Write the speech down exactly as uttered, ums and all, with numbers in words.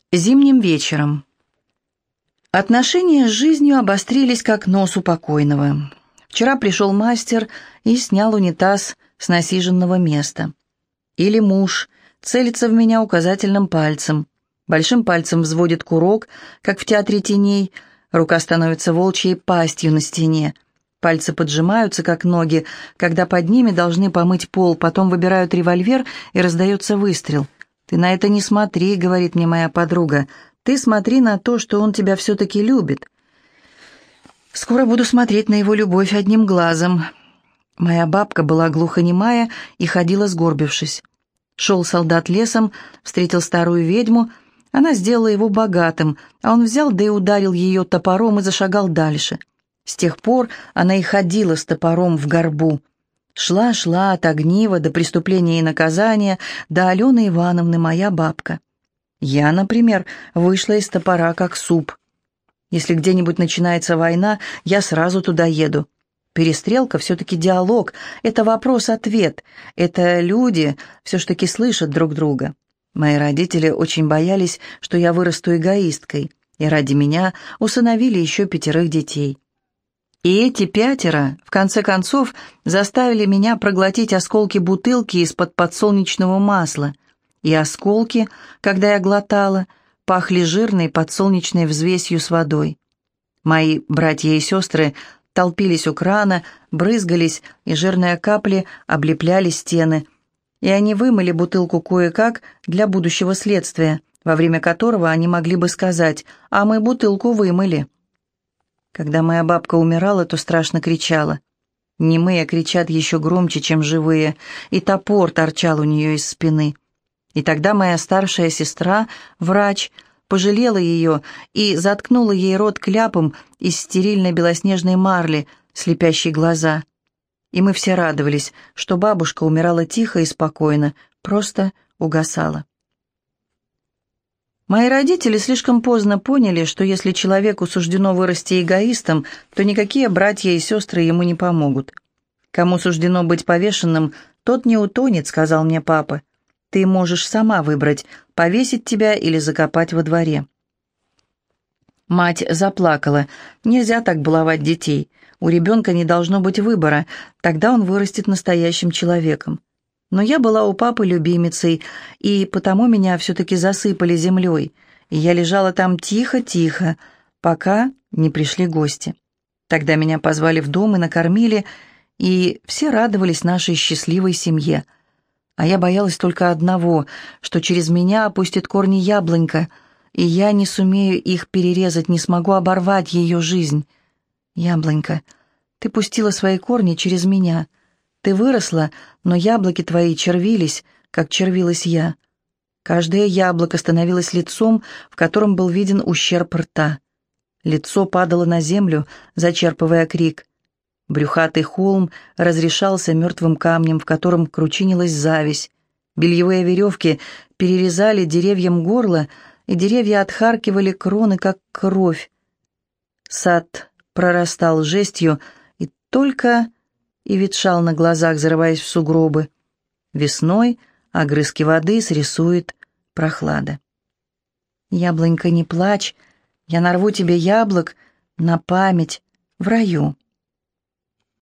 Зимним вечером. Отношения с жизнью обострились, как нос у покойного. Вчера пришел мастер и снял унитаз с насиженного места. Или муж целится в меня указательным пальцем, большим пальцем взводит курок, как в театре теней, рука становится волчьей пастью на стене. Пальцы поджимаются, как ноги, когда под ними должны помыть пол, потом выбирают револьвер, и раздается выстрел. «Ты на это не смотри», — говорит мне моя подруга. «Ты смотри на то, что он тебя все-таки любит». Скоро буду смотреть на его любовь одним глазом. Моя бабка была глухонемая и ходила сгорбившись. Шел солдат лесом, встретил старую ведьму. Она сделала его богатым, а он взял да и ударил ее топором и зашагал дальше. С тех пор она и ходила с топором в горбу. Шла-шла от огнива до преступления и наказания, до Алены Ивановны, моя бабка. Я, например, вышла из топора как суп. Если где-нибудь начинается война, я сразу туда еду. Перестрелка все-таки диалог, это вопрос-ответ, это люди все-таки слышат друг друга. Мои родители очень боялись, что я вырасту эгоисткой, и ради меня усыновили еще пятерых детей. И эти пятеро, в конце концов, заставили меня проглотить осколки бутылки из-под подсолнечного масла. И осколки, когда я глотала, пахли жирной подсолнечной взвесью с водой. Мои братья и сестры толпились у крана, брызгались, и жирные капли облепляли стены. И они вымыли бутылку кое-как для будущего следствия, во время которого они могли бы сказать: «А мы бутылку вымыли». Когда моя бабка умирала, то страшно кричала. Немые кричат еще громче, чем живые, и топор торчал у нее из спины. И тогда моя старшая сестра, врач, пожалела ее и заткнула ей рот кляпом из стерильной белоснежной марли, слепящей глаза. И мы все радовались, что бабушка умирала тихо и спокойно, просто угасала. Мои родители слишком поздно поняли, что если человеку суждено вырасти эгоистом, то никакие братья и сестры ему не помогут. «Кому суждено быть повешенным, тот не утонет», — сказал мне папа. «Ты можешь сама выбрать, повесить тебя или закопать во дворе». Мать заплакала. «Нельзя так баловать детей. У ребенка не должно быть выбора, тогда он вырастет настоящим человеком». Но я была у папы любимицей, и потому меня все-таки засыпали землей, и я лежала там тихо-тихо, пока не пришли гости. Тогда меня позвали в дом и накормили, и все радовались нашей счастливой семье. А я боялась только одного, что через меня опустит корни яблонька, и я не сумею их перерезать, не смогу оборвать ее жизнь. Яблонька, ты пустила свои корни через меня. Ты выросла, но яблоки твои червились, как червилась я. Каждое яблоко становилось лицом, в котором был виден ущерб рта. Лицо падало на землю, зачерпывая крик. Брюхатый холм разрешался мертвым камнем, в котором кручинилась зависть. Бельевые веревки перерезали деревьям горло, и деревья отхаркивали кроны, как кровь. Сад прорастал жестью, и только... и ветшал на глазах, зарываясь в сугробы. Весной огрызки воды срисует прохлада. Яблонька, не плачь, я нарву тебе яблок на память в раю.